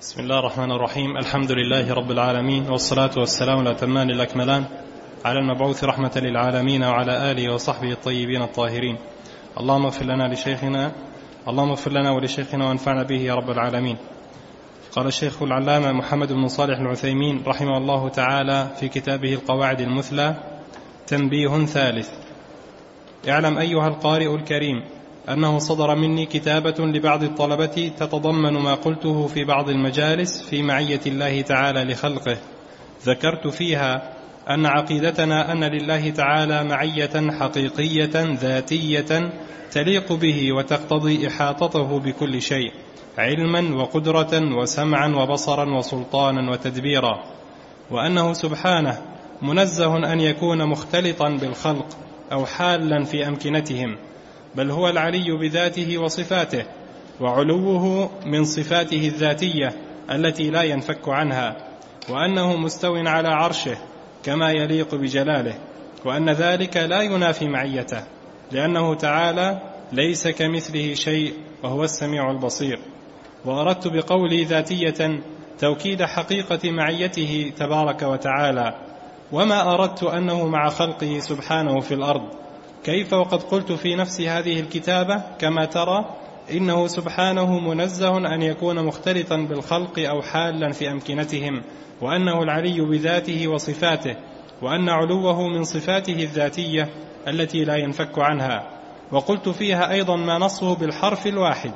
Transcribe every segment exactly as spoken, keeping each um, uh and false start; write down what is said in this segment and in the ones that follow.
بسم الله الرحمن الرحيم. الحمد لله رب العالمين، والصلاة والسلام الأتمان الأكملان على المبعوث رحمة للعالمين وعلى آله وصحبه الطيبين الطاهرين. اللهم اغفر لنا لشيخنا اللهم اغفر لنا ولشيخنا وانفعنا به يا رب العالمين. قال الشيخ العلامة محمد بن صالح العثيمين رحمه الله تعالى في كتابه القواعد المثلى: تنبيه ثالث. اعلم أيها القارئ الكريم أنه صدر مني كتابة لبعض الطلبة تتضمن ما قلته في بعض المجالس في معية الله تعالى لخلقه. ذكرت فيها أن عقيدتنا أن لله تعالى معية حقيقية ذاتية تليق به وتقتضي إحاطته بكل شيء، علما وقدرة وسمعا وبصرا وسلطانا وتدبيرا، وأنه سبحانه منزه أن يكون مختلطا بالخلق أو حالا في أمكنتهم، بل هو العلي بذاته وصفاته، وعلوه من صفاته الذاتية التي لا ينفك عنها، وأنه مستو على عرشه كما يليق بجلاله، وأن ذلك لا ينافي معيته، لأنه تعالى ليس كمثله شيء وهو السميع البصير. وأردت بقولي ذاتية توكيد حقيقة معيته تبارك وتعالى، وما أردت أنه مع خلقه سبحانه في الأرض. كيف وقد قلت في نفس هذه الكتابة كما ترى إنه سبحانه منزه أن يكون مختلطا بالخلق أو حالا في أمكنتهم، وأنه العلي بذاته وصفاته، وأن علوه من صفاته الذاتية التي لا ينفك عنها. وقلت فيها أيضا ما نصه بالحرف الواحد.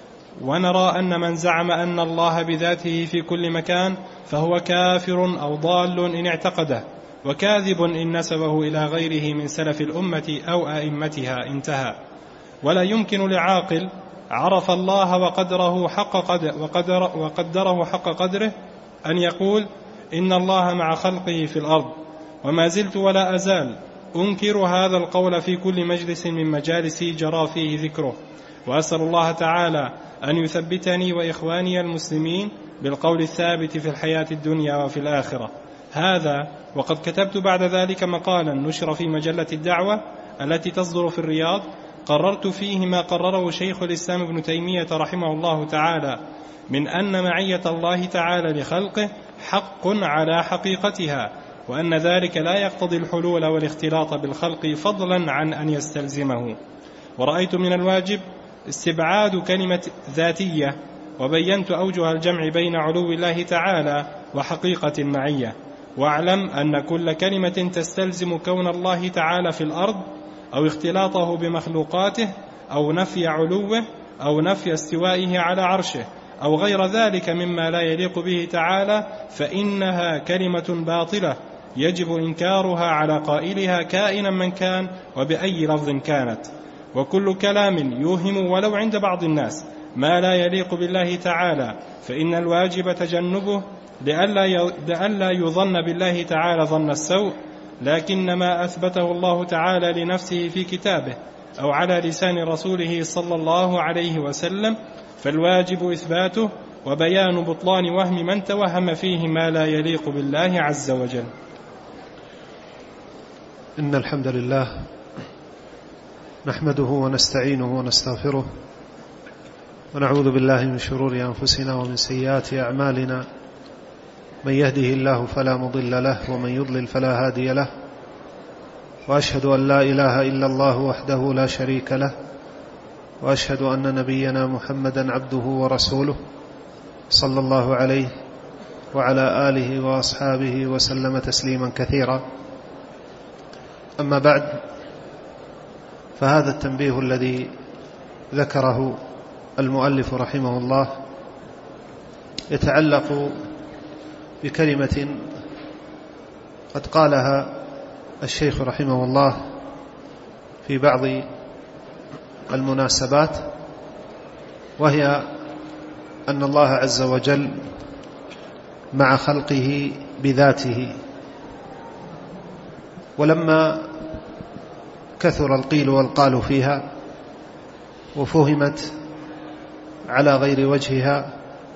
ونرى أن من زعم أن الله بذاته في كل مكان فهو كافر أو ضال إن اعتقده، وكاذب إن نسبه إلى غيره من سلف الأمة أو أئمتها. انتهى. ولا يمكن لعاقل عرف الله وقدره حق قدر وقدر وقدره حق قدره أن يقول إن الله مع خلقه في الأرض. وما زلت ولا أزال أنكر هذا القول في كل مجلس من مجالسي جرى فيه ذكره، وأسأل الله تعالى أن يثبتني وإخواني المسلمين بالقول الثابت في الحياة الدنيا وفي الآخرة. هذا وقد كتبت بعد ذلك مقالا نشر في مجلة الدعوة التي تصدر في الرياض، قررت فيه ما قرره شيخ الإسلام ابن تيمية رحمه الله تعالى من أن معية الله تعالى لخلقه حق على حقيقتها، وأن ذلك لا يقتضي الحلول والاختلاط بالخلق فضلا عن أن يستلزمه. ورأيت من الواجب استبعاد كلمة ذاتية، وبينت أوجه الجمع بين علو الله تعالى وحقيقة المعية. واعلم أن كل كلمة تستلزم كون الله تعالى في الأرض أو اختلاطه بمخلوقاته أو نفي علوه أو نفي استوائه على عرشه أو غير ذلك مما لا يليق به تعالى فإنها كلمة باطلة يجب إنكارها على قائلها كائنا من كان وبأي لفظ كانت. وكل كلام يوهم ولو عند بعض الناس ما لا يليق بالله تعالى فإن الواجب تجنبه لئلا يظن بالله تعالى ظن السوء، لكن ما أثبته الله تعالى لنفسه في كتابه أو على لسان رسوله صلى الله عليه وسلم فالواجب إثباته وبيان بطلان وهم من توهم فيه ما لا يليق بالله عز وجل. إن الحمد لله نحمده ونستعينه ونستغفره، ونعوذ بالله من شرور أنفسنا ومن سيئات أعمالنا. من يهده الله فلا مضل له ومن يضلل فلا هادي له، وأشهد أن لا إله إلا الله وحده لا شريك له، وأشهد أن نبينا محمدا عبده ورسوله صلى الله عليه وعلى آله وأصحابه وسلم تسليما كثيرا. أما بعد، فهذا التنبيه الذي ذكره المؤلف رحمه الله يتعلق بكلمة قد قالها الشيخ رحمه الله في بعض المناسبات، وهي أن الله عز وجل مع خلقه بذاته. ولما كثر القيل والقال فيها وفهمت على غير وجهها،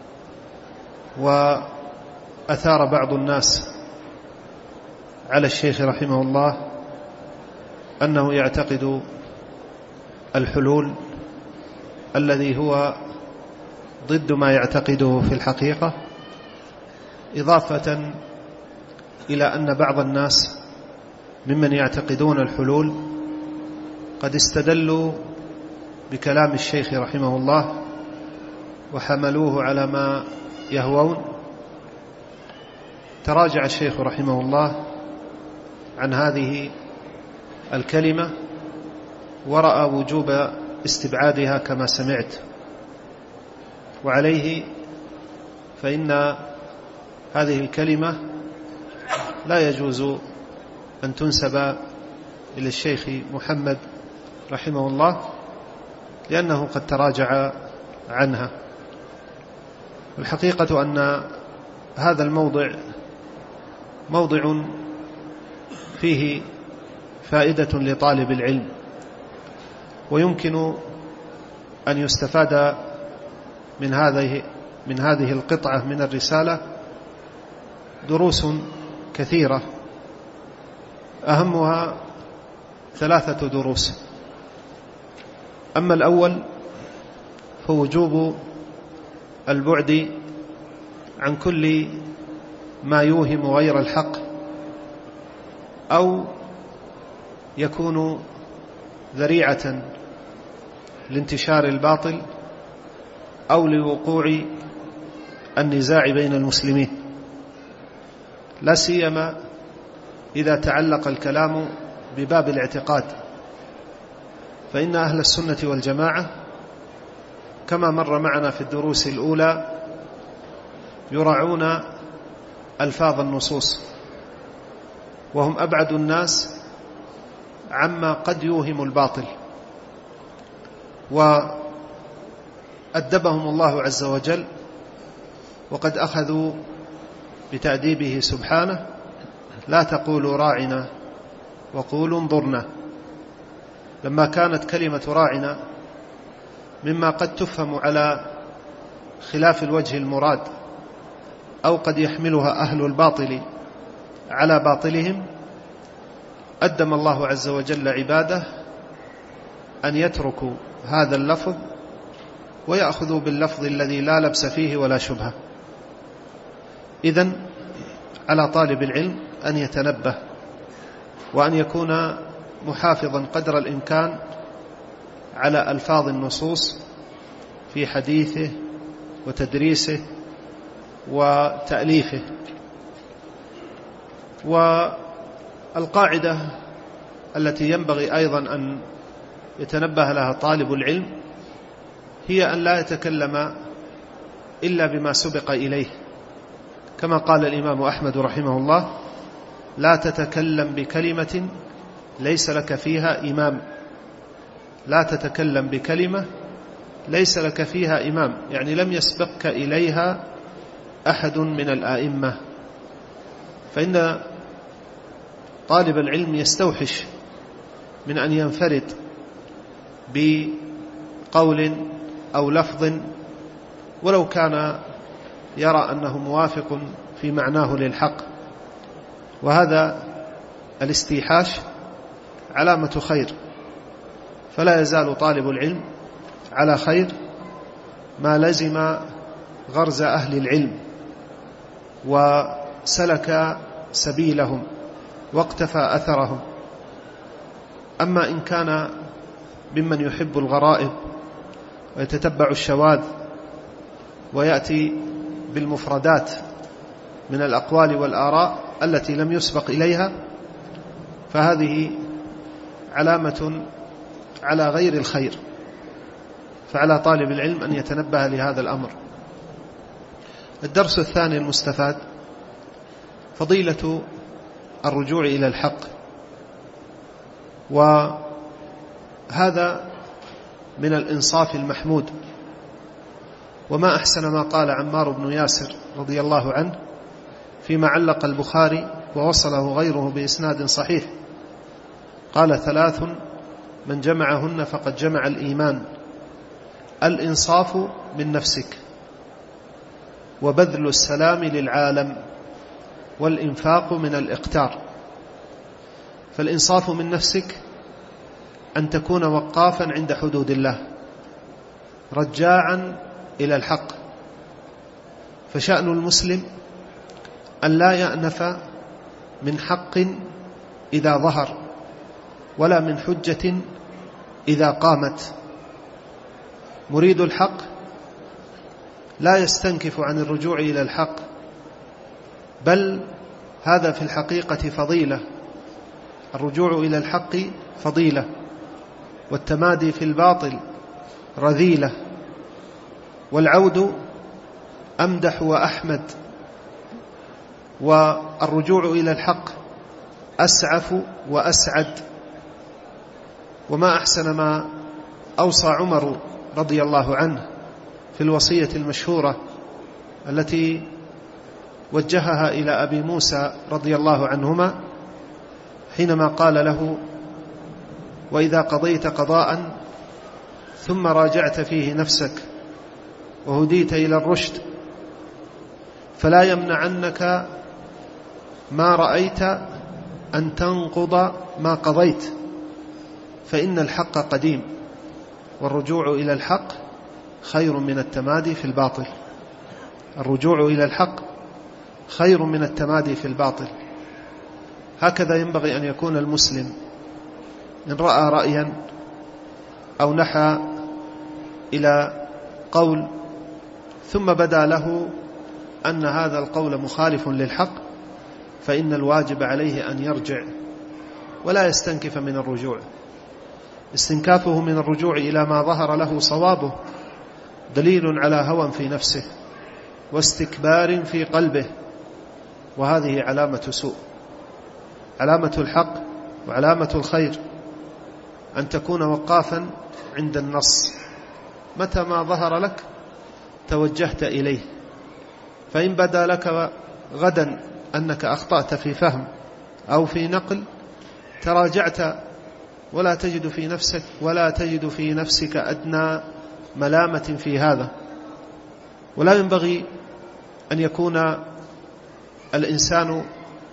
وأثار بعض الناس على الشيخ رحمه الله أنه يعتقد الحلول الذي هو ضد ما يعتقده في الحقيقة، إضافة إلى أن بعض الناس ممن يعتقدون الحلول قد استدلوا بكلام الشيخ رحمه الله وحملوه على ما يهوون. تراجع الشيخ رحمه الله عن هذه الكلمة ورأى وجوب استبعادها كما سمعت، وعليه فإن هذه الكلمة لا يجوز أن تنسب إلى الشيخ محمد رحمه الله لأنه قد تراجع عنها. والحقيقة أن هذا الموضع موضع فيه فائدة لطالب العلم، ويمكن أن يستفاد من هذه من هذه القطعة من الرسالة دروس كثيرة، أهمها ثلاثة دروس. أما الأول فوجوب البعد عن كل ما يوهم غير الحق أو يكون ذريعة لانتشار الباطل أو لوقوع النزاع بين المسلمين، لا سيما إذا تعلق الكلام بباب الاعتقاد، فإن أهل السنة والجماعة كما مر معنا في الدروس الأولى يراعون ألفاظ النصوص، وهم أبعد الناس عما قد يوهم الباطل، وأدبهم الله عز وجل وقد أخذوا بتأديبه سبحانه: لا تقولوا راعنا وقولوا انظرنا. لما كانت كلمة راعنا مما قد تفهم على خلاف الوجه المراد أو قد يحملها أهل الباطل على باطلهم، أدم الله عز وجل عباده أن يتركوا هذا اللفظ ويأخذوا باللفظ الذي لا لبس فيه ولا شبهة. إذن على طالب العلم أن يتنبه وأن يكون محافظا قدر الإمكان على ألفاظ النصوص في حديثه وتدريسه وتأليفه. والقاعدة التي ينبغي أيضا أن يتنبه لها طالب العلم هي أن لا يتكلم إلا بما سبق إليه، كما قال الإمام أحمد رحمه الله: لا تتكلم بكلمة ليس لك فيها إمام. لا تتكلم بكلمة ليس لك فيها إمام، يعني لم يسبقك إليها أحد من الآئمة. فإن طالب العلم يستوحش من أن ينفرد بقول أو لفظ ولو كان يرى أنه موافق في معناه للحق، وهذا الاستيحاش علامة خير، فلا يزال طالب العلم على خير ما لزم غرز أهل العلم وسلك سبيلهم واقتفى أثرهم. أما إن كان ممن يحب الغرائب ويتتبع الشواذ ويأتي بالمفردات من الأقوال والآراء التي لم يسبق إليها، فهذه علامة على غير الخير، فعلى طالب العلم أن يتنبه لهذا الأمر. الدرس الثاني المستفاد فضيلة الرجوع إلى الحق، وهذا من الإنصاف المحمود. وما أحسن ما قال عمار بن ياسر رضي الله عنه فيما علق البخاري ووصله غيره بإسناد صحيح، قال: ثلاث من جمعهن فقد جمع الإيمان: الإنصاف من نفسك، وبذل السلام للعالم، والإنفاق من الإقتار. فالإنصاف من نفسك أن تكون وقافا عند حدود الله رجاعا إلى الحق، فشأن المسلم أن لا يأنف من حق إذا ظهر، ولا من حجة إذا قامت. مريد الحق لا يستنكف عن الرجوع إلى الحق، بل هذا في الحقيقة فضيلة. الرجوع إلى الحق فضيلة، والتمادي في الباطل رذيلة، والعود أمدح وأحمد. والرجوع إلى الحق أسعف وأسعد. وما أحسن ما أوصى عمر رضي الله عنه في الوصية المشهورة التي وجهها إلى أبي موسى رضي الله عنهما، حينما قال له: وإذا قضيت قضاء ثم راجعت فيه نفسك وهديت إلى الرشد فلا يمنعنك ما رأيت أن تنقض ما قضيت، فإن الحق قديم، والرجوع إلى الحق خير من التمادي في الباطل. الرجوع إلى الحق خير من التمادي في الباطل. هكذا ينبغي أن يكون المسلم إن رأى رأيا أو نحى إلى قول ثم بدا له أن هذا القول مخالف للحق، فإن الواجب عليه أن يرجع ولا يستنكف من الرجوع. استنكافه من الرجوع إلى ما ظهر له صوابه دليل على هوى في نفسه واستكبار في قلبه، وهذه علامة سوء. علامة الحق وعلامة الخير أن تكون وقافا عند النص، متى ما ظهر لك توجهت إليه، فإن بدا لك غدا أنك أخطأت في فهم أو في نقل تراجعت ولا تجد في نفسك ولا تجد في نفسك أدنى ملامة في هذا. ولا ينبغي أن يكون الإنسان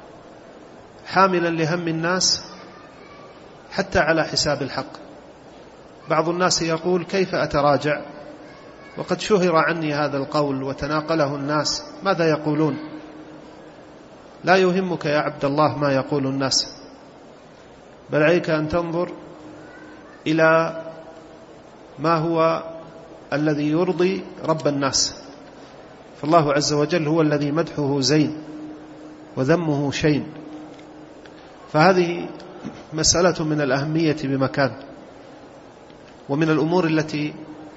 حاملا لهم الناس حتى على حساب الحق. بعض الناس يقول: كيف أتراجع وقد شهر عني هذا القول وتناقله الناس، ماذا يقولون؟ لا يهمك يا عبد الله ما يقول الناس، بل عليك أن تنظر إلى ما هو الذي يرضي رب الناس. فالله عز وجل هو الذي مدحه زين وذمه شين. فهذه مسألة من الأهمية بمكان، ومن الأمور التي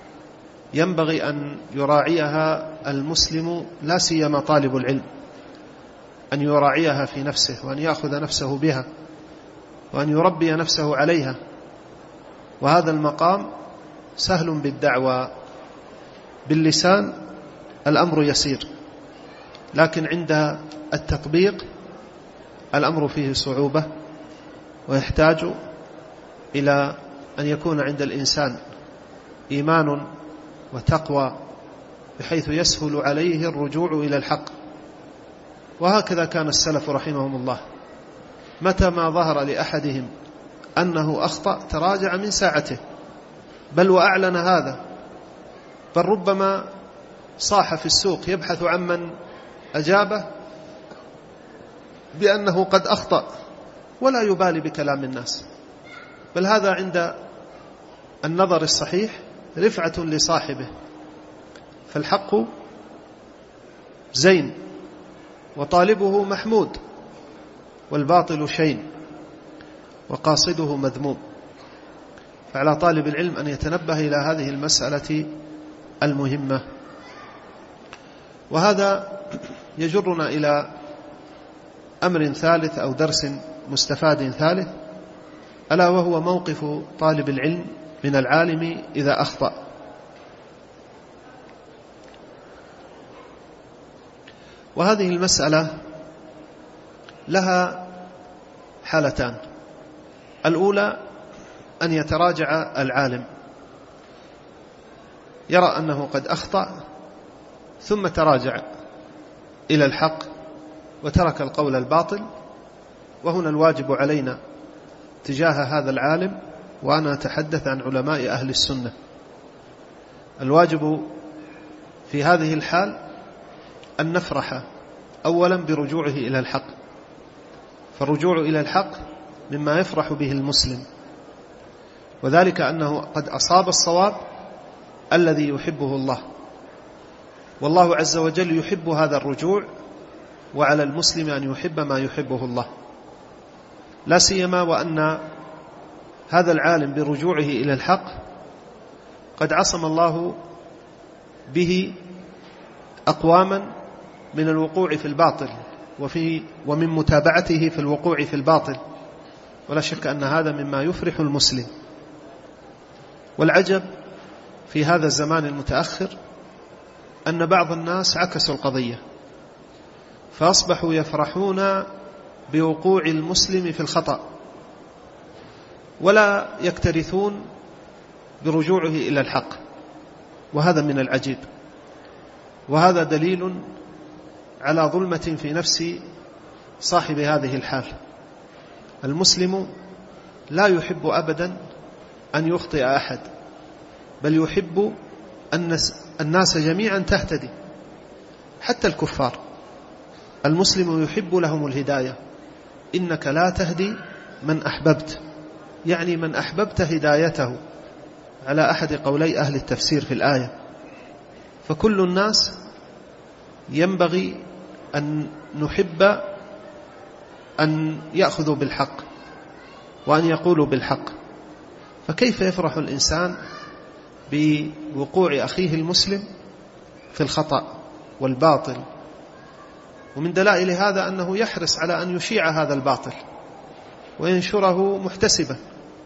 ينبغي أن يراعيها المسلم لا سيما طالب العلم، أن يراعيها في نفسه وأن يأخذ نفسه بها وأن يربي نفسه عليها. وهذا المقام سهل بالدعوة باللسان، الأمر يسير، لكن عند التطبيق الأمر فيه صعوبة، ويحتاج إلى أن يكون عند الإنسان إيمان وتقوى بحيث يسهل عليه الرجوع إلى الحق. وهكذا كان السلف رحمهم الله، متى ما ظهر لأحدهم أنه أخطأ تراجع من ساعته، بل وأعلن هذا، بل ربما صاح في السوق يبحث عن من أجابه بأنه قد أخطأ، ولا يبالي بكلام الناس، بل هذا عند النظر الصحيح رفعة لصاحبه. فالحق زين وطالبه محمود، والباطل شين وقاصده مذموم. فعلى طالب العلم أن يتنبه إلى هذه المسألة المهمة. وهذا يجرنا إلى أمر ثالث أو درس مستفاد ثالث، ألا وهو موقف طالب العلم من العالم إذا أخطأ. وهذه المسألة لها حالتان: الأولى أن يتراجع العالم، يرى أنه قد أخطأ ثم تراجع إلى الحق وترك القول الباطل. وهنا الواجب علينا تجاه هذا العالم، وأنا أتحدث عن علماء أهل السنة، الواجب في هذه الحال أن نفرح أولا برجوعه إلى الحق، فالرجوع إلى الحق مما يفرح به المسلم، وذلك أنه قد أصاب الصواب الذي يحبه الله، والله عز وجل يحب هذا الرجوع، وعلى المسلم أن يحب ما يحبه الله، لا سيما وأن هذا العالم برجوعه إلى الحق قد عصم الله به أقواما من الوقوع في الباطل وفي ومن متابعته في الوقوع في الباطل، ولا شك أن هذا مما يفرح المسلم. والعجب في هذا الزمان المتأخر أن بعض الناس عكسوا القضية، فأصبحوا يفرحون بوقوع المسلم في الخطأ ولا يكترثون برجوعه إلى الحق، وهذا من العجيب، وهذا دليل على ظلمة في نفس صاحب هذه الحال. المسلم لا يحب أبدا أن يخطئ أحد، بل يحب أن الناس جميعا تهتدي، حتى الكفار المسلم يحب لهم الهداية. إنك لا تهدي من أحببت، يعني من أحببت هدايته، على أحد قولي أهل التفسير في الآية. فكل الناس ينبغي أن نحب أن يأخذوا بالحق وأن يقولوا بالحق، فكيف يفرح الإنسان بوقوع أخيه المسلم في الخطأ والباطل؟ ومن دلائل هذا أنه يحرص على أن يشيع هذا الباطل وينشره محتسبا،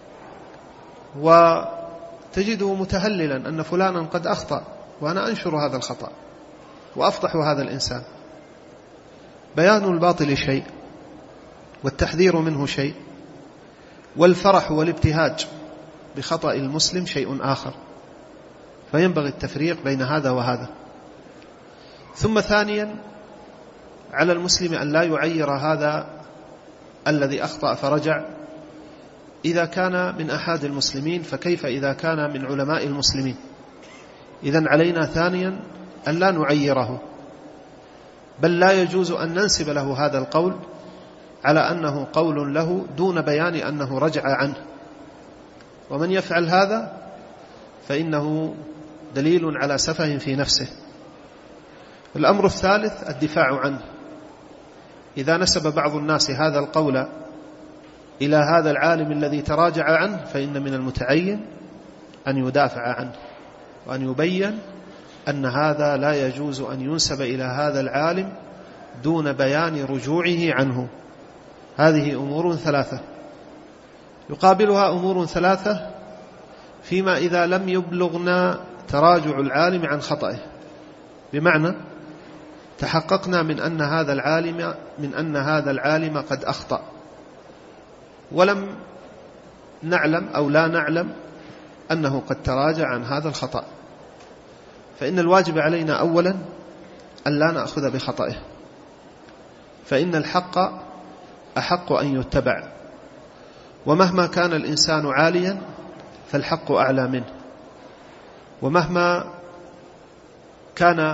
وتجده متهللا أن فلانا قد أخطأ وأنا أنشر هذا الخطأ وأفضح هذا الإنسان. بيان الباطل شيء، والتحذير منه شيء، والفرح والابتهاج بخطأ المسلم شيء آخر، فينبغي التفريق بين هذا وهذا. ثم ثانيا، على المسلم أن لا يعير هذا الذي أخطأ فرجع، إذا كان من أحد المسلمين فكيف إذا كان من علماء المسلمين؟ إذن علينا ثانيا أن لا نعيره، بل لا يجوز أن ننسب له هذا القول على أنه قول له دون بيان أنه رجع عنه، ومن يفعل هذا فإنه دليل على سفه في نفسه. الأمر الثالث الدفاع عنه. إذا نسب بعض الناس هذا القول إلى هذا العالم الذي تراجع عنه فإن من المتعين أن يدافع عنه، وأن يبين أن هذا لا يجوز أن ينسب إلى هذا العالم دون بيان رجوعه عنه. هذه أمور ثلاثة، يقابلها أمور ثلاثة فيما إذا لم يبلغنا تراجع العالم عن خطئه، بمعنى تحققنا من أن هذا العالم من أن هذا العالم قد أخطأ، ولم نعلم أو لا نعلم أنه قد تراجع عن هذا الخطأ، فإن الواجب علينا أولا أن لا نأخذ بخطئه، فإن الحق أحق أن يتبع، ومهما كان الإنسان عاليا فالحق أعلى منه، ومهما كان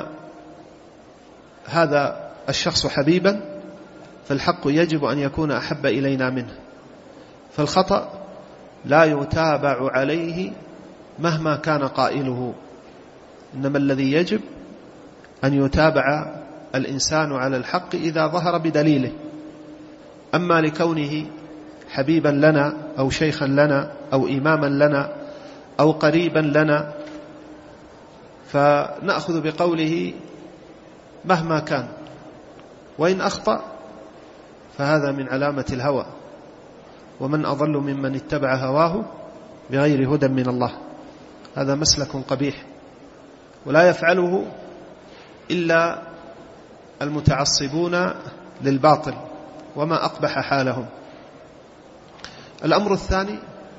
هذا الشخص حبيبا فالحق يجب أن يكون أحب إلينا منه. فالخطأ لا يتابع عليه مهما كان قائله، إنما الذي يجب أن يتابع الإنسان على الحق إذا ظهر بدليله. أما لكونه حبيبا لنا أو شيخا لنا أو إماما لنا أو قريبا لنا فنأخذ بقوله مهما كان، وإن أخطأ فهذا من علامة الهوى، ومن أضل ممن اتبع هواه بغير هدى من الله. هذا مسلك قبيح ولا يفعله إلا المتعصبون للباطل، وما أقبح حالهم. الأمر الثاني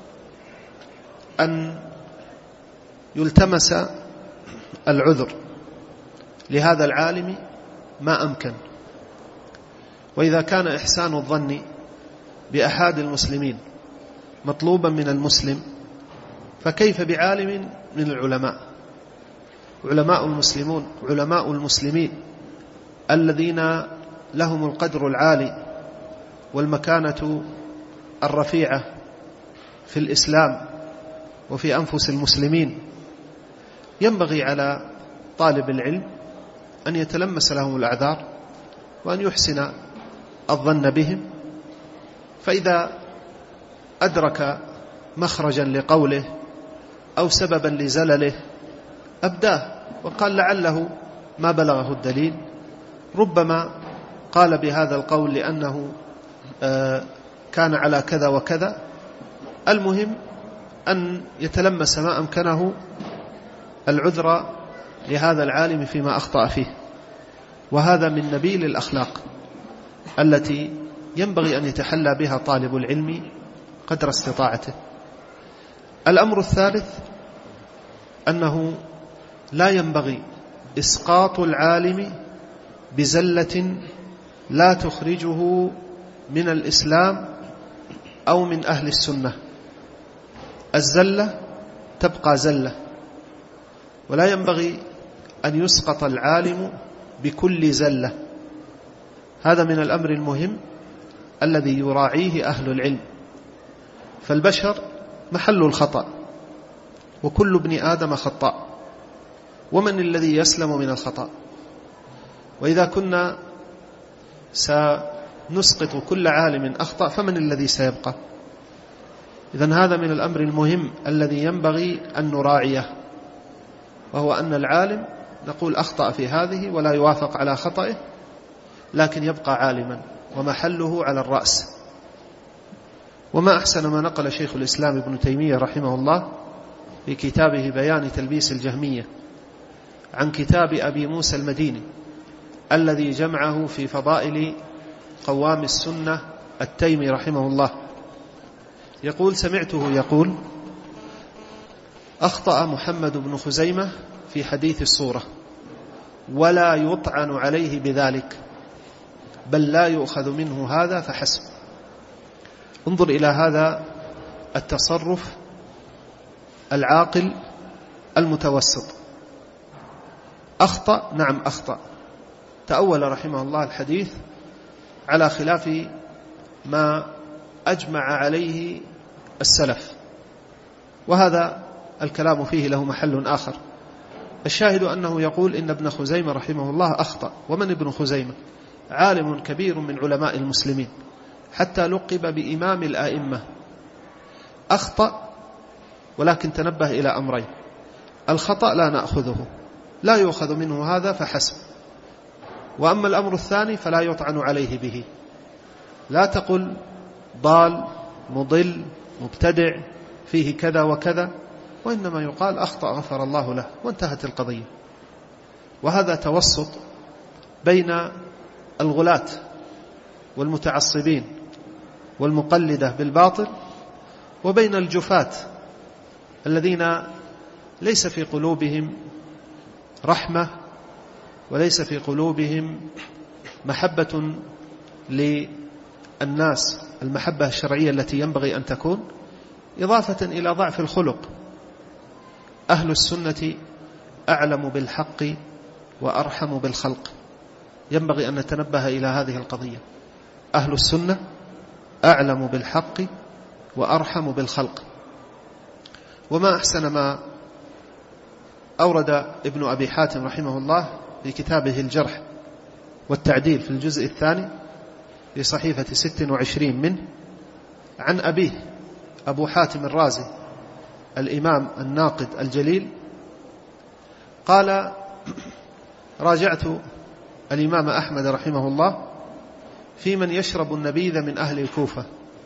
أن يلتمس العذر لهذا العالم ما أمكن، وإذا كان إحسان الظن بأحد المسلمين مطلوبا من المسلم فكيف بعالم من العلماء؟ علماء المسلمون علماء المسلمين الذين لهم القدر العالي والمكانة الرفيعة في الإسلام وفي أنفس المسلمين، ينبغي على طالب العلم أن يتلمس لهم الأعذار وأن يحسن الظن بهم، فإذا أدرك مخرجا لقوله أو سببا لزلله أبداه وقال لعله ما بلغه الدليل، ربما قال بهذا القول لأنه كان على كذا وكذا. المهم أن يتلمس ما أمكنه العذر لهذا العالم فيما أخطأ فيه، وهذا من نبيل الأخلاق التي ينبغي أن يتحلى بها طالب العلم قدر استطاعته. الأمر الثالث أنه لا ينبغي إسقاط العالم بزلة لا تخرجه من الإسلام أو من أهل السنة. الزلة تبقى زلة، ولا ينبغي أن يسقط العالم بكل زلة. هذا من الأمر المهم الذي يراعيه أهل العلم، فالبشر محل الخطأ وكل ابن آدم خطاء، ومن الذي يسلم من الخطأ؟ وإذا كنا سنسقط كل عالم أخطأ فمن الذي سيبقى؟ إذن هذا من الأمر المهم الذي ينبغي أن نراعيه، وهو أن العالم نقول أخطأ في هذه ولا يوافق على خطئه، لكن يبقى عالما ومحله على الرأس. وما أحسن ما نقل شيخ الإسلام ابن تيمية رحمه الله في كتابه بيان تلبيس الجهمية عن كتاب أبي موسى المديني الذي جمعه في فضائل قوام السنة التيمي رحمه الله. يقول: سمعته يقول: أخطأ محمد بن خزيمة في حديث الصورة ولا يطعن عليه بذلك، بل لا يؤخذ منه هذا فحسب. انظر إلى هذا التصرف العاقل المتوسط. أخطأ، نعم أخطأ، تأول رحمه الله الحديث على خلاف ما أجمع عليه السلف، وهذا الكلام فيه له محل آخر. الشاهد أنه يقول إن ابن خزيمة رحمه الله أخطأ. ومن ابن خزيمة؟ عالم كبير من علماء المسلمين، حتى لقب بإمام الآئمة. أخطأ، ولكن تنبه إلى أمرين: الخطأ لا نأخذه، لا يؤخذ منه هذا فحسب. وأما الأمر الثاني فلا يطعن عليه به، لا تقل ضال مضل مبتدع فيه كذا وكذا، وإنما يقال أخطأ غفر الله له وانتهت القضية. وهذا توسط بين الغلاة والمتعصبين والمقلدة بالباطل، وبين الجفاة الذين ليس في قلوبهم رحمة وليس في قلوبهم محبة للناس، المحبة الشرعية التي ينبغي أن تكون، إضافة إلى ضعف الخلق. أهل السنة أعلم بالحق وأرحم بالخلق، ينبغي أن نتنبه إلى هذه القضية. أهل السنة أعلم بالحق وأرحم بالخلق. وما أحسن ما أورد ابن أبي حاتم رحمه الله في كتابه الجرح والتعديل في الجزء الثاني في صحيفة ست وعشرين منه عن أبيه أبو حاتم الرازي الإمام الناقد الجليل قال: راجعت الإمام أحمد رحمه الله في من يشرب النبيذ من أهل الكوفة،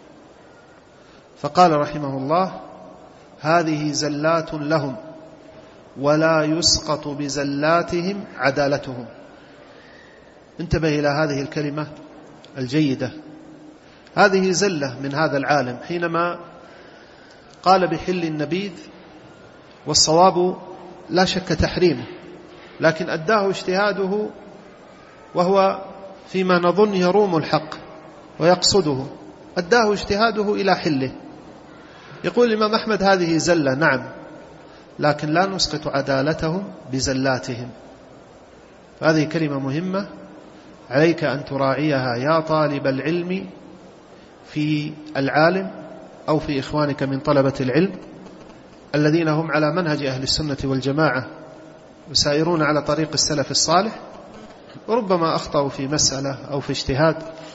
فقال رحمه الله: هذه زلات لهم ولا يسقط بزلاتهم عدالتهم. انتبه إلى هذه الكلمة الجيدة، هذه زلة من هذا العالم حينما قال بحل النبيذ، والصواب لا شك تحريمه، لكن أداه اجتهاده وهو فيما نظن يروم الحق ويقصده، أداه اجتهاده إلى حله. يقول الإمام أحمد: هذه زلة، نعم، لكن لا نسقط عدالتهم بزلاتهم. هذه كلمة مهمة عليك أن تراعيها يا طالب العلم في العالم أو في إخوانك من طلبة العلم الذين هم على منهج أهل السنة والجماعة يسائرون على طريق السلف الصالح، وربما أخطأوا في مسألة أو في اجتهاد،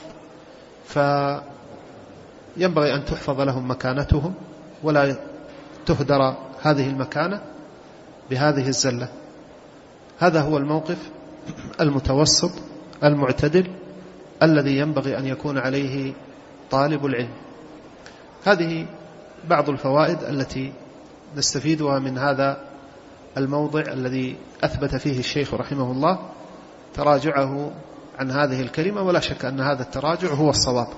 فينبغي أن تحفظ لهم مكانتهم ولا تهدر هذه المكانة بهذه الزلة. هذا هو الموقف المتوسط المعتدل الذي ينبغي أن يكون عليه طالب العلم. هذه بعض الفوائد التي نستفيدها من هذا الموضع الذي أثبت فيه الشيخ رحمه الله تراجعه عن هذه الكلمة، ولا شك أن هذا التراجع هو الصواب.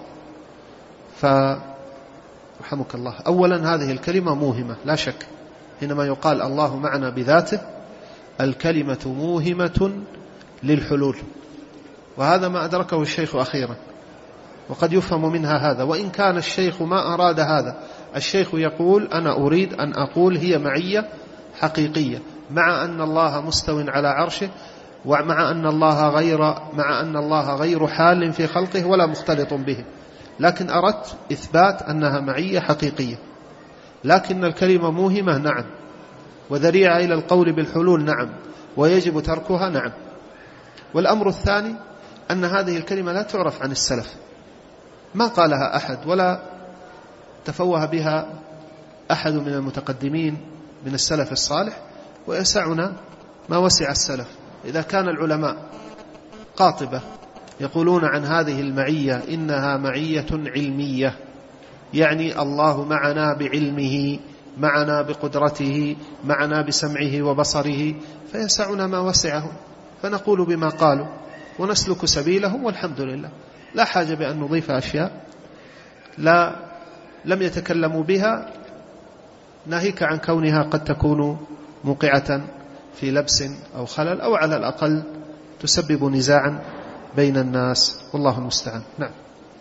فرحمك الله، أولا هذه الكلمة موهمة لا شك، حينما يقال الله معنا بذاته الكلمة موهمة للحلول، وهذا ما أدركه الشيخ أخيرا، وقد يفهم منها هذا، وإن كان الشيخ ما أراد هذا. الشيخ يقول أنا أريد أن أقول هي معية حقيقية، مع أن الله مستو على عرشه، ومع أن الله غير مع أن الله غير حال في خلقه ولا مختلط به، لكن أردت إثبات أنها معية حقيقية. لكن الكلمة موهمة نعم، وذريعة إلى القول بالحلول نعم، ويجب تركها نعم. والأمر الثاني أن هذه الكلمة لا تعرف عن السلف، ما قالها أحد ولا تفوه بها أحد من المتقدمين من السلف الصالح، ويسعنا ما وسع السلف. إذا كان العلماء قاطبة يقولون عن هذه المعية إنها معية علمية، يعني الله معنا بعلمه، معنا بقدرته، معنا بسمعه وبصره، فيسعنا ما وسعه، فنقول بما قالوا ونسلك سبيلهم والحمد لله، لا حاجة بأن نضيف أشياء لا لم يتكلموا بها، ناهيك عن كونها قد تكون موقعة في لبس أو خلل، أو على الأقل تسبب نزاعا بين الناس، والله المستعان. نعم.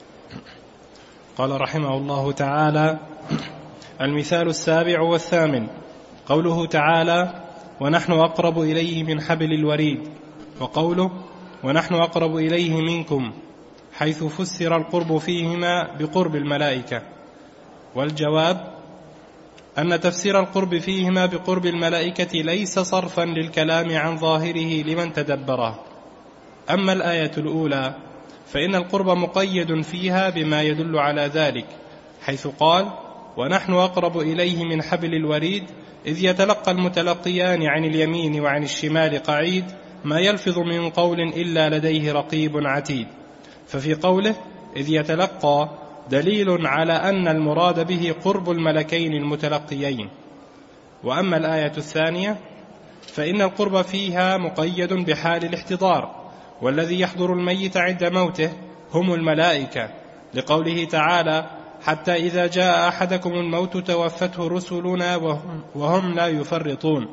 قال رحمه الله تعالى: المثال السابع والثامن قوله تعالى: ونحن أقرب إليه من حبل الوريد، وقوله: ونحن أقرب إليه منكم، حيث فسر القرب فيهما بقرب الملائكة. والجواب أن تفسير القرب فيهما بقرب الملائكة ليس صرفا للكلام عن ظاهره لمن تدبره. أما الآية الأولى فإن القرب مقيد فيها بما يدل على ذلك، حيث قال: ونحن أقرب إليه من حبل الوريد، إذ يتلقى المتلقيان عن اليمين وعن الشمال قعيد، ما يلفظ من قول إلا لديه رقيب عتيد. ففي قوله إذ يتلقى دليل على أن المراد به قرب الملكين المتلقيين. وأما الآية الثانية فإن القرب فيها مقيد بحال الاحتضار، والذي يحضر الميت عند موته هم الملائكة، لقوله تعالى: حتى إذا جاء أحدكم الموت توفته رسلنا وهم لا يفرطون.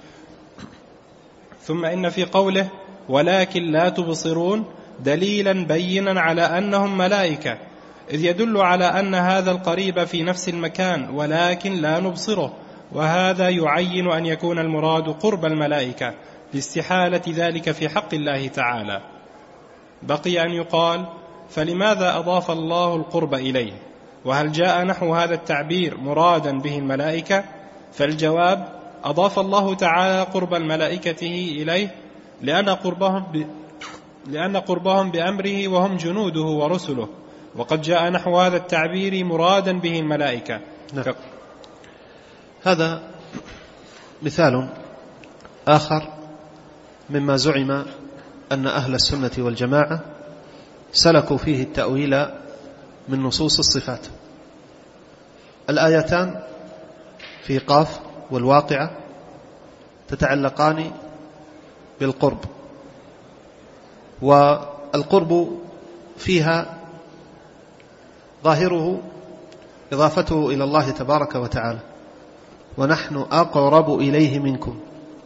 ثم إن في قوله ولكن لا تبصرون دليلا بينا على أنهم ملائكة، إذ يدل على أن هذا القريب في نفس المكان ولكن لا نبصره، وهذا يعين أن يكون المراد قرب الملائكة لاستحالة ذلك في حق الله تعالى. بقي أن يقال: فلماذا أضاف الله القرب إليه؟ وهل جاء نحو هذا التعبير مرادا به الملائكة؟ فالجواب: أضاف الله تعالى قرب الملائكة إليه لأن قربهم, ب... لأن قربهم بأمره وهم جنوده ورسله، وقد جاء نحو هذا التعبير مرادا به الملائكة. نعم. ف... هذا مثال آخر مما زعم أن أهل السنة والجماعة سلكوا فيه التأويل من نصوص الصفات. الآيتان في قاف والواقعة تتعلقان بالقرب، والقرب فيها ظاهره إضافته إلى الله تبارك وتعالى، ونحن أقرب إليه منكم.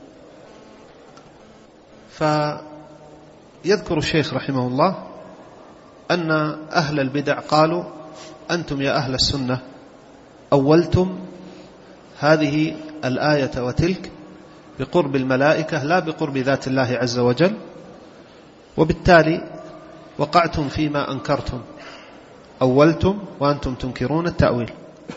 فيذكر الشيخ رحمه الله أن أهل البدع قالوا: أنتم يا أهل السنة أولتم هذه الآية وتلك بقرب الملائكة لا بقرب ذات الله عز وجل، وبالتالي وقعتم فيما أنكرتم، أولتم وأنتم تنكرون التأويل.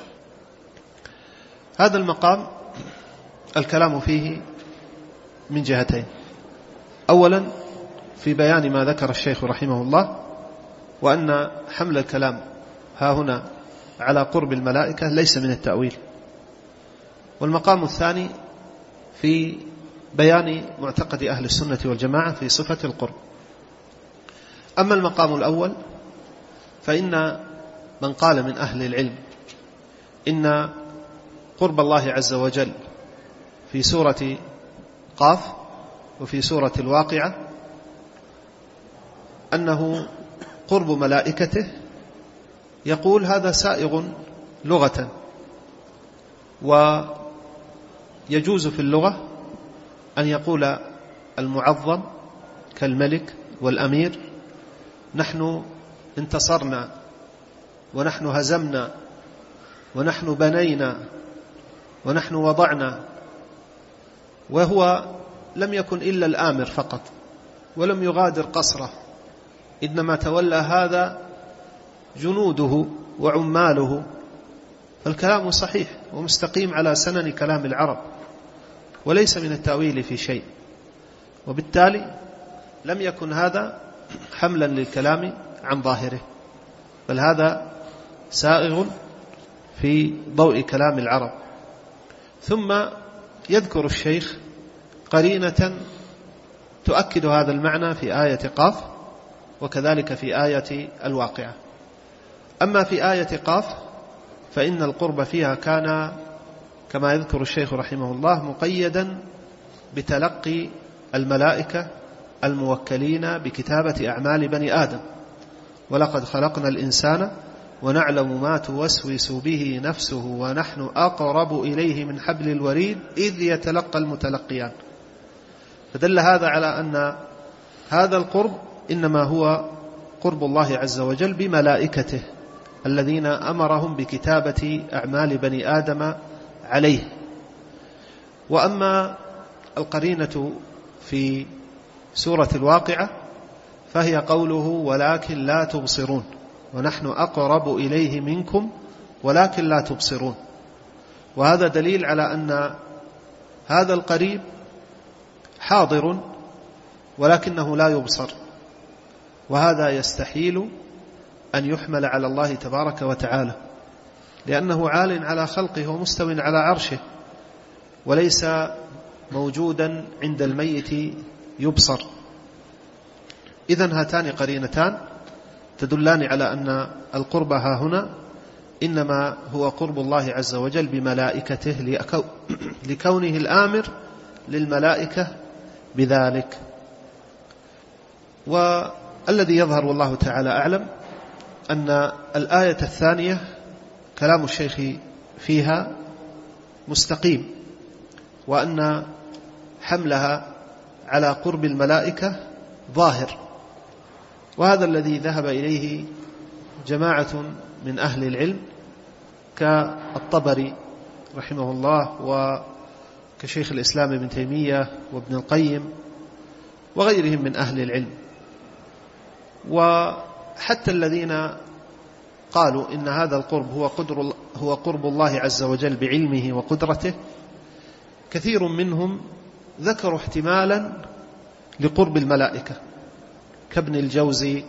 هذا المقام الكلام فيه من جهتين. أولا في بيان ما ذكر الشيخ رحمه الله، وأن حمل الكلام ها هنا على قرب الملائكة ليس من التأويل. والمقام الثاني في بيان معتقد أهل السنة والجماعة في صفة القرب. أما المقام الأول فإن من قال من أهل العلم إن قرب الله عز وجل في سورة قاف وفي سورة الواقعة أنه قرب ملائكته، يقول هذا سائغ لغة، ويجوز في اللغة أن يقول المعظم كالملك والأمير نحن انتصرنا ونحن هزمنا ونحن بنينا ونحن وضعنا، وهو لم يكن إلا الآمر فقط ولم يغادر قصره، إنما تولى هذا جنوده وعماله. فالكلام صحيح ومستقيم على سنن كلام العرب، وليس من التأويل في شيء، وبالتالي لم يكن هذا حملا للكلام عن ظاهره، بل هذا سائغ في ضوء كلام العرب. ثم يذكر الشيخ قرينة تؤكد هذا المعنى في آية قاف، وكذلك في آية الواقعة. أما في آية قاف فإن القرب فيها كان كما يذكر الشيخ رحمه الله مقيدا بتلقي الملائكة الموكلين بكتابة أعمال بني آدم، ولقد خلقنا الإنسان ونعلم ما توسوس به نفسه ونحن أقرب إليه من حبل الوريد إذ يتلقى المتلقيان. فدل هذا على أن هذا القرب إنما هو قرب الله عز وجل بملائكته الذين أمرهم بكتابة أعمال بني آدم عليه. وأما القرينة في سورة الواقعة فهي قوله ولكن لا تبصرون، ونحن أقرب إليه منكم ولكن لا تبصرون. وهذا دليل على أن هذا القريب حاضر ولكنه لا يبصر، وهذا يستحيل أن يحمل على الله تبارك وتعالى، لأنه عال على خلقه ومستو على عرشه، وليس موجودا عند الميت يبصر. إذن هاتان قرينتان تدلان على أن القرب ها هنا إنما هو قرب الله عز وجل بملائكته لكونه الآمر للملائكة بذلك. والذي يظهر والله تعالى أعلم أن الآية الثانية كلام الشيخ فيها مستقيم، وأن حملها على قرب الملائكة ظاهر، وهذا الذي ذهب إليه جماعة من أهل العلم كالطبري رحمه الله وكشيخ الإسلام ابن تيمية وابن القيم وغيرهم من أهل العلم. وحتى الذين قالوا إن هذا القرب هو, قدر هو قرب الله عز وجل بعلمه وقدرته، كثير منهم ذكروا احتمالا لقرب الملائكة كابن الجوزي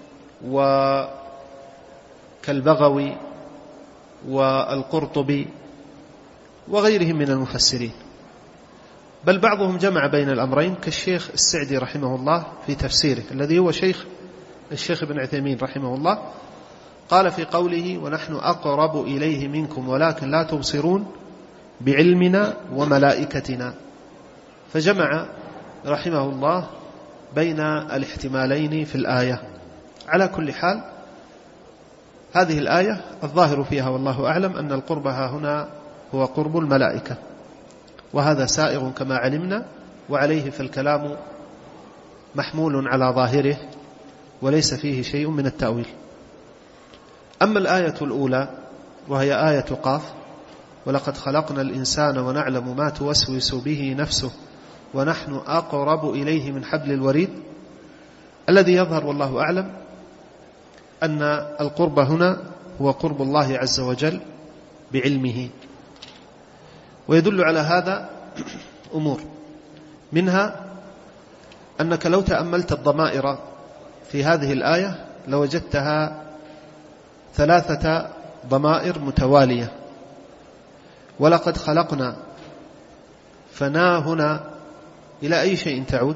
وكالبغوي والقرطبي وغيرهم من المفسرين، بل بعضهم جمع بين الأمرين كالشيخ السعدي رحمه الله في تفسيره الذي هو شيخ الشيخ ابن عثيمين رحمه الله، قال في قوله ونحن أقرب إليه منكم ولكن لا تبصرون بعلمنا وملائكتنا، فجمع رحمه الله بين الاحتمالين في الآية. على كل حال هذه الآية الظاهر فيها والله أعلم أن القرب ها هنا هو قرب الملائكة، وهذا سائغ كما علمنا، وعليه فالكلام محمول على ظاهره وليس فيه شيء من التأويل. أما الآية الأولى وهي آية قاف ولقد خلقنا الإنسان ونعلم ما توسوس به نفسه ونحن أقرب إليه من حبل الوريد، الذي يظهر والله أعلم أن القرب هنا هو قرب الله عز وجل بعلمه، ويدل على هذا أمور، منها أنك لو تأملت الضمائر في هذه الآية لوجدتها ثلاثة ضمائر متوالية. ولقد خلقنا، فنا هنا إلى أي شيء تعود؟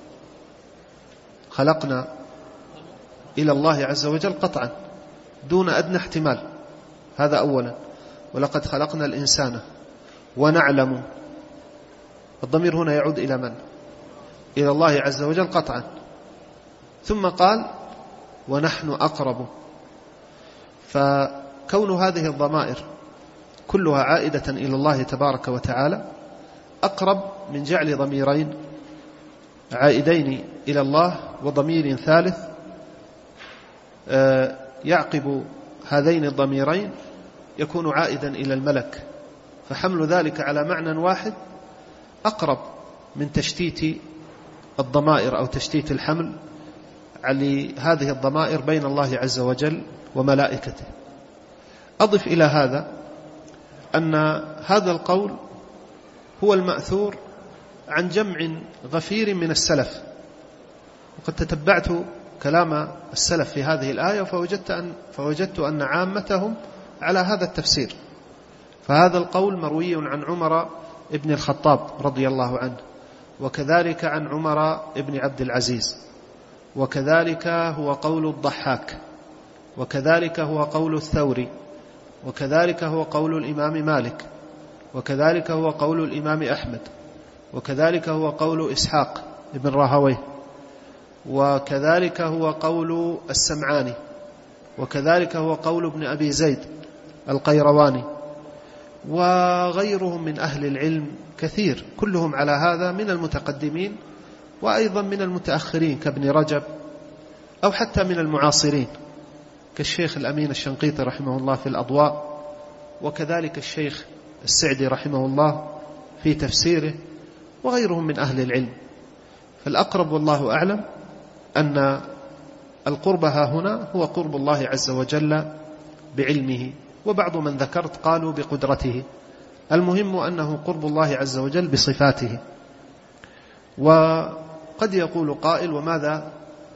خلقنا إلى الله عز وجل قطعا دون أدنى احتمال، هذا أولا. ولقد خلقنا الإنسان ونعلم، الضمير هنا يعود إلى من؟ إلى الله عز وجل قطعا. ثم قال ونحن أقرب، فكون هذه الضمائر كلها عائدة إلى الله تبارك وتعالى أقرب من جعل ضميرين عائدين إلى الله وضمير ثالث يعقب هذين الضميرين يكون عائدا إلى الملك، فحمل ذلك على معنى واحد أقرب من تشتيت الضمائر أو تشتيت الحمل على هذه الضمائر بين الله عز وجل وملائكته. أضف إلى هذا أن هذا القول هو المأثور عن جمع غفير من السلف، وقد تتبعت كلام السلف في هذه الآية فوجدت أن, فوجدت أن عامتهم على هذا التفسير. فهذا القول مروي عن عمر ابن الخطاب رضي الله عنه، وكذلك عن عمر ابن عبد العزيز، وكذلك هو قول الضحاك، وكذلك هو قول الثوري، وكذلك هو قول الإمام مالك، وكذلك هو قول الإمام أحمد، وكذلك هو قول إسحاق ابن راهويه، وكذلك هو قول السمعاني، وكذلك هو قول ابن أبي زيد القيرواني، وغيرهم من أهل العلم كثير، كلهم على هذا من المتقدمين وأيضا من المتأخرين كابن رجب أو حتى من المعاصرين كالشيخ الأمين الشنقيطي رحمه الله في الأضواء، وكذلك الشيخ السعدي رحمه الله في تفسيره، وغيرهم من أهل العلم. فالأقرب والله أعلم أن القرب ها هنا هو قرب الله عز وجل بعلمه، وبعض من ذكرت قالوا بقدرته، المهم أنه قرب الله عز وجل بصفاته. وقد يقول قائل وماذا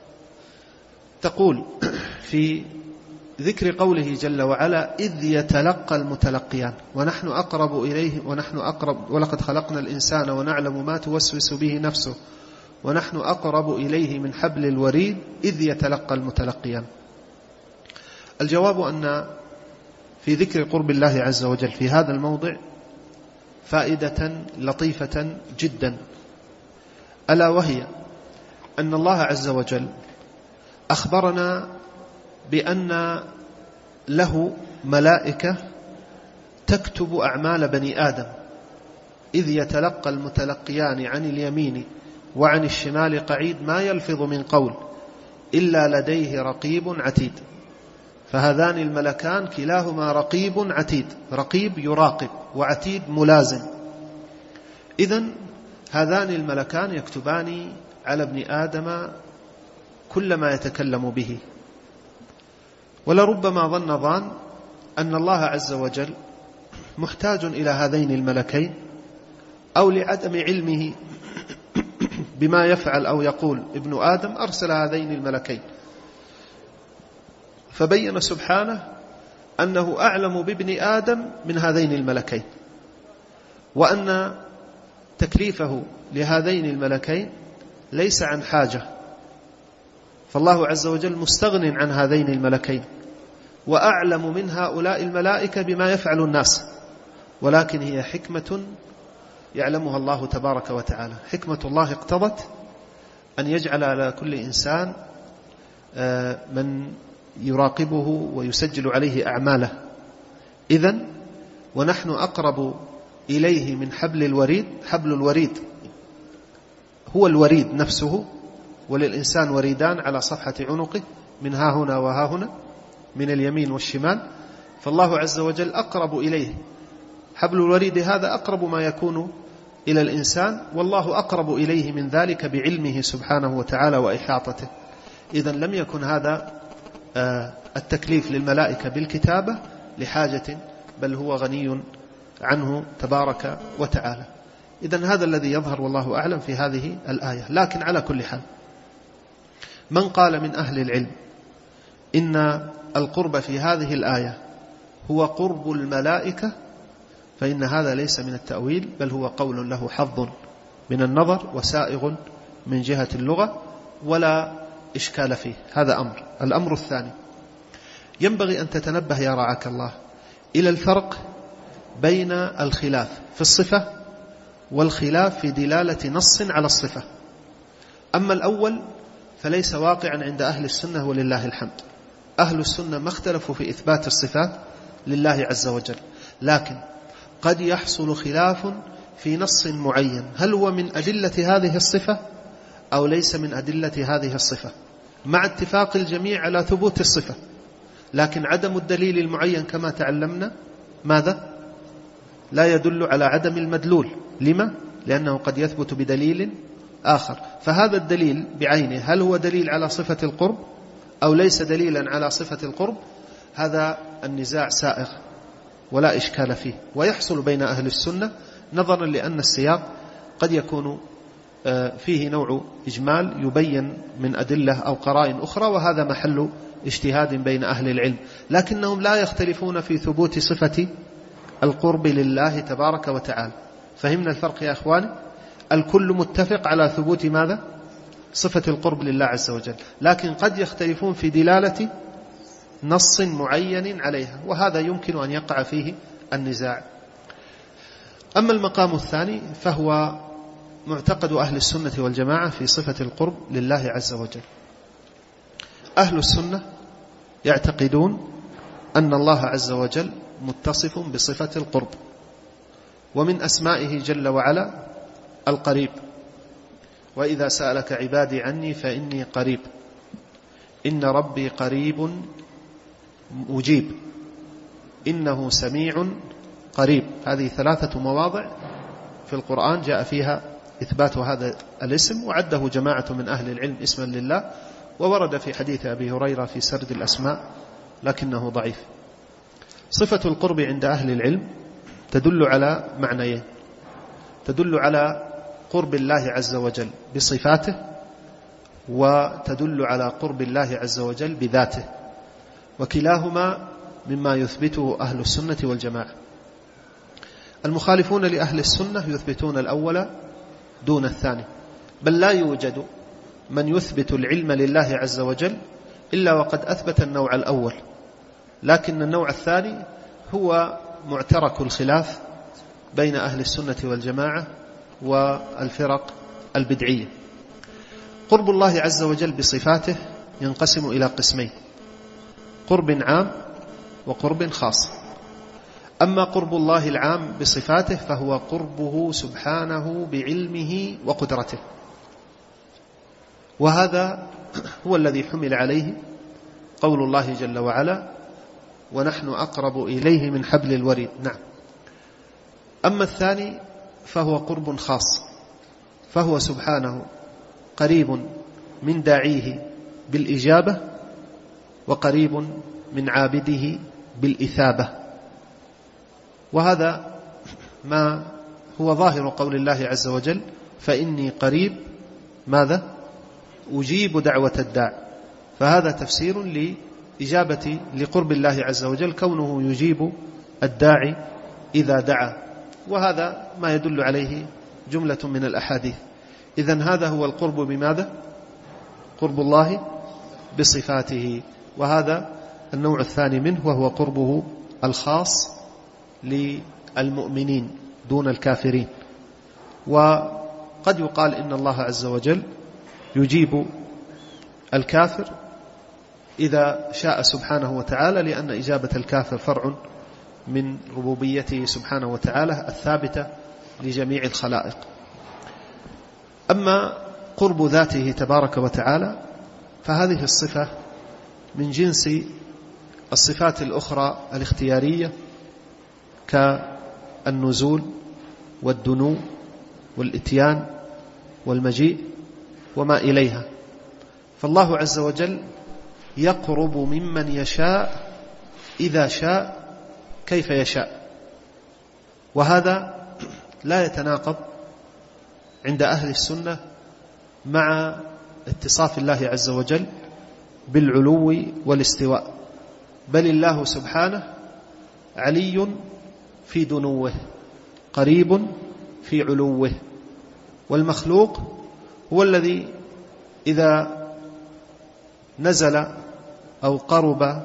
تقول في ذكر قوله جل وعلا إذ يتلقى المتلقيان ونحن أقرب إليه ونحن أقرب ولقد خلقنا الإنسان ونعلم ما توسوس به نفسه ونحن أقرب إليه من حبل الوريد إذ يتلقى المتلقيان. الجواب أن في ذكر قرب الله عز وجل في هذا الموضع فائدة لطيفة جدا، ألا وهي أن الله عز وجل أخبرنا بأن له ملائكة تكتب أعمال بني آدم، إذ يتلقى المتلقيان عن اليمين وعن الشمال قعيد ما يلفظ من قول إلا لديه رقيب عتيد. فهذان الملكان كلاهما رقيب عتيد، رقيب يراقب وعتيد ملازم. إذن هذان الملكان يكتبان على ابن آدم كل ما يتكلم به. ولربما ظن ظان أن الله عز وجل محتاج إلى هذين الملكين، أو لعدم علمه بما يفعل أو يقول ابن آدم أرسل هذين الملكين، فبين سبحانه أنه أعلم بابن آدم من هذين الملكين، وأن تكليفه لهذين الملكين ليس عن حاجة، فالله عز وجل مستغن عن هذين الملكين وأعلم من هؤلاء الملائكة بما يفعل الناس، ولكن هي حكمة يعلمها الله تبارك وتعالى. حكمة الله اقتضت أن يجعل على كل إنسان من يراقبه ويسجل عليه أعماله. إذن ونحن أقرب إليه من حبل الوريد. حبل الوريد هو الوريد نفسه، وللإنسان وريدان على صفحة عنقه من ها هنا وها هنا من اليمين والشمال، فالله عز وجل أقرب إليه. حبل الوريد هذا أقرب ما يكون إلى الإنسان، والله أقرب إليه من ذلك بعلمه سبحانه وتعالى وإحاطته. إذن لم يكن هذا التكليف للملائكة بالكتابة لحاجة، بل هو غني عنه تبارك وتعالى. إذن هذا الذي يظهر والله أعلم في هذه الآية. لكن على كل حال من قال من أهل العلم إن القرب في هذه الآية هو قرب الملائكة فإن هذا ليس من التأويل، بل هو قول له حظ من النظر وسائغ من جهة اللغة ولا إشكال فيه. هذا أمر. الأمر الثاني، ينبغي أن تتنبه يا رعاك الله إلى الفرق بين الخلاف في الصفة والخلاف في دلالة نص على الصفة. أما الأول فليس واقعا عند أهل السنة ولله الحمد. أهل السنة ما اختلفوا في إثبات الصفات لله عز وجل، لكن قد يحصل خلاف في نص معين، هل هو من أدلة هذه الصفة أو ليس من أدلة هذه الصفة، مع اتفاق الجميع على ثبوت الصفة، لكن عدم الدليل المعين كما تعلمنا ماذا؟ لا يدل على عدم المدلول. لما؟ لأنه قد يثبت بدليل آخر. فهذا الدليل بعينه هل هو دليل على صفة القرب أو ليس دليلا على صفة القرب؟ هذا النزاع سائغ ولا إشكال فيه، ويحصل بين أهل السنة نظرا لأن السياق قد يكون فيه نوع إجمال يبين من أدلة أو قرائن أخرى، وهذا محل اجتهاد بين أهل العلم، لكنهم لا يختلفون في ثبوت صفة القرب لله تبارك وتعالى. فهمنا الفرق يا أخواني؟ الكل متفق على ثبوت ماذا؟ صفة القرب لله عز وجل، لكن قد يختلفون في دلالة نص معين عليها، وهذا يمكن أن يقع فيه النزاع. أما المقام الثاني فهو معتقد أهل السنة والجماعة في صفة القرب لله عز وجل. أهل السنة يعتقدون أن الله عز وجل متصف بصفة القرب، ومن أسمائه جل وعلا القريب، وإذا سألك عبادي عني فإني قريب إن ربي قريب مجيب إنه سميع قريب. هذه ثلاثة مواضع في القرآن جاء فيها إثبات هذا الاسم، وعده جماعة من أهل العلم اسما لله، وورد في حديث أبي هريرة في سرد الأسماء لكنه ضعيف. صفة القرب عند أهل العلم تدل على معنيين، تدل على قرب الله عز وجل بصفاته، وتدل على قرب الله عز وجل بذاته، وكلاهما مما يثبته أهل السنة والجماعة. المخالفون لأهل السنة يثبتون الأول دون الثاني، بل لا يوجد من يثبت العلم لله عز وجل إلا وقد أثبت النوع الأول، لكن النوع الثاني هو معترك الخلاف بين أهل السنة والجماعة والفرق البدعية. قرب الله عز وجل بصفاته ينقسم إلى قسمين: قرب عام وقرب خاص. أما قرب الله العام بصفاته فهو قربه سبحانه بعلمه وقدرته، وهذا هو الذي حمل عليه قول الله جل وعلا: ونحن أقرب إليه من حبل الوريد. نعم. أما الثاني فهو قرب خاص، فهو سبحانه قريب من داعيه بالإجابة، وقريب من عابده بالإثابة، وهذا ما هو ظاهر قول الله عز وجل: فإني قريب ماذا؟ أجيب دعوة الداع. فهذا تفسير لإجابة لقرب الله عز وجل، كونه يجيب الداعي إذا دعا، وهذا ما يدل عليه جملة من الأحاديث. إذن هذا هو القرب بماذا؟ قرب الله بصفاته، وهذا النوع الثاني منه، وهو قربه الخاص للمؤمنين دون الكافرين. وقد يقال إن الله عز وجل يجيب الكافر إذا شاء سبحانه وتعالى، لأن إجابة الكافر فرع من ربوبيته سبحانه وتعالى الثابتة لجميع الخلائق. أما قرب ذاته تبارك وتعالى فهذه الصفة من جنس الصفات الأخرى الاختيارية كالنزول والدنو والإتيان والمجيء وما إليها، فالله عز وجل يقرب ممن يشاء إذا شاء كيف يشاء، وهذا لا يتناقض عند أهل السنة مع اتصاف الله عز وجل بالعلو والاستواء، بل الله سبحانه علي في دنوه قريب في علوه، والمخلوق هو الذي إذا نزل أو قرب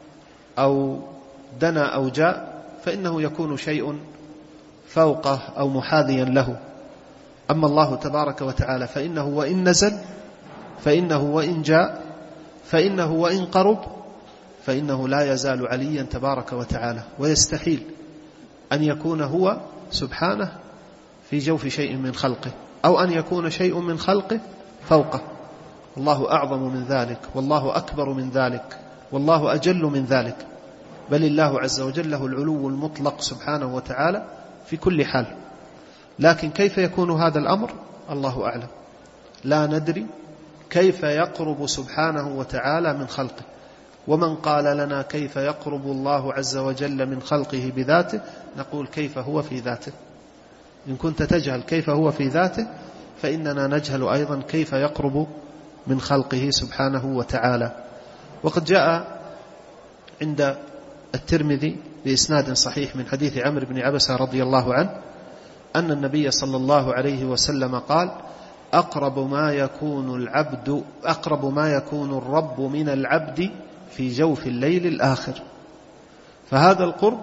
أو دنا أو جاء فإنه يكون شيء فوقه أو محاذيا له. أما الله تبارك وتعالى فإنه وإن نزل، فإنه وإن جاء، فإنه وإن قرب، فإنه لا يزال عليا تبارك وتعالى، ويستحيل أن يكون هو سبحانه في جوف شيء من خلقه، أو أن يكون شيء من خلقه فوقه. الله أعظم من ذلك، والله أكبر من ذلك، والله أجل من ذلك، بل الله عز وجل له العلو المطلق سبحانه وتعالى في كل حال. لكن كيف يكون هذا الأمر؟ الله أعلم، لا ندري كيف يقرب سبحانه وتعالى من خلقه. ومن قال لنا كيف يقرب الله عز وجل من خلقه بذاته، نقول كيف هو في ذاته. إن كنت تجهل كيف هو في ذاته، فإننا نجهل أيضا كيف يقرب من خلقه سبحانه وتعالى. وقد جاء عند الترمذي بإسناد صحيح من حديث عمرو بن عبسة رضي الله عنه أن النبي صلى الله عليه وسلم قال: أقرب ما يكون العبد أقرب ما يكون الرب من العبد في جوف الليل الآخر. فهذا القرب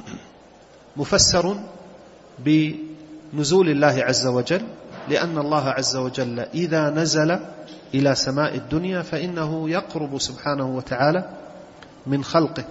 مفسر بنزول الله عز وجل، لأن الله عز وجل إذا نزل إلى سماء الدنيا فإنه يقرب سبحانه وتعالى من خلقه.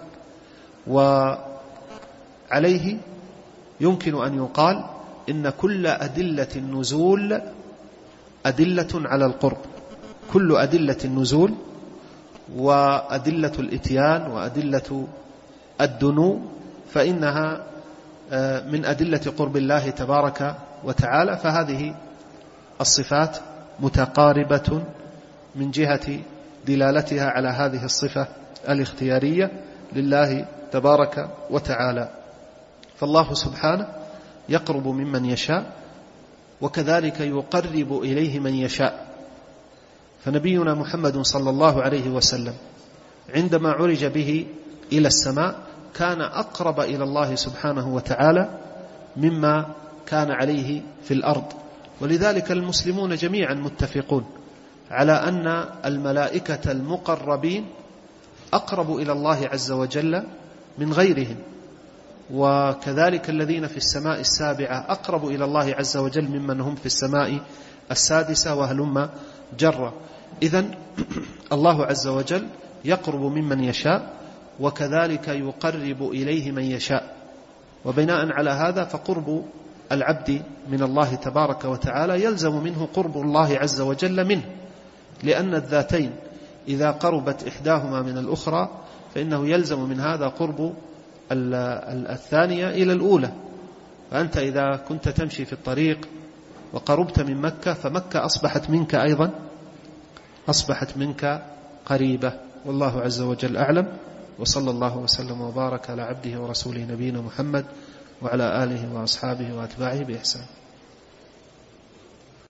وعليه يمكن أن يقال إن كل أدلة النزول أدلة على القرب، كل أدلة النزول وأدلة الإتيان وأدلة الدنو فإنها من أدلة قرب الله تبارك وتعالى. فهذه الصفات متقاربة من جهة دلالتها على هذه الصفة الاختيارية لله تبارك وتعالى. فالله سبحانه يقرب ممن يشاء، وكذلك يقرب إليه من يشاء. فنبينا محمد صلى الله عليه وسلم عندما عرج به إلى السماء كان أقرب إلى الله سبحانه وتعالى مما كان عليه في الأرض. ولذلك المسلمون جميعا متفقون على أن الملائكة المقربين أقرب إلى الله عز وجل من غيرهم، وكذلك الذين في السماء السابعة أقرب إلى الله عز وجل ممن هم في السماء السادسة وهلم جرة. إذن الله عز وجل يقرب ممن يشاء، وكذلك يقرب إليه من يشاء. وبناء على هذا فقرب العبد من الله تبارك وتعالى يلزم منه قرب الله عز وجل منه، لأن الذاتين إذا قربت إحداهما من الأخرى فإنه يلزم من هذا قرب الثانية إلى الأولى. فأنت إذا كنت تمشي في الطريق وقربت من مكة فمكة أصبحت منك أيضا أصبحت منك قريبة. والله عز وجل أعلم، وصلى الله وسلم وبارك على عبده ورسوله نبينا محمد وعلى آله وأصحابه وأتباعه بإحسان.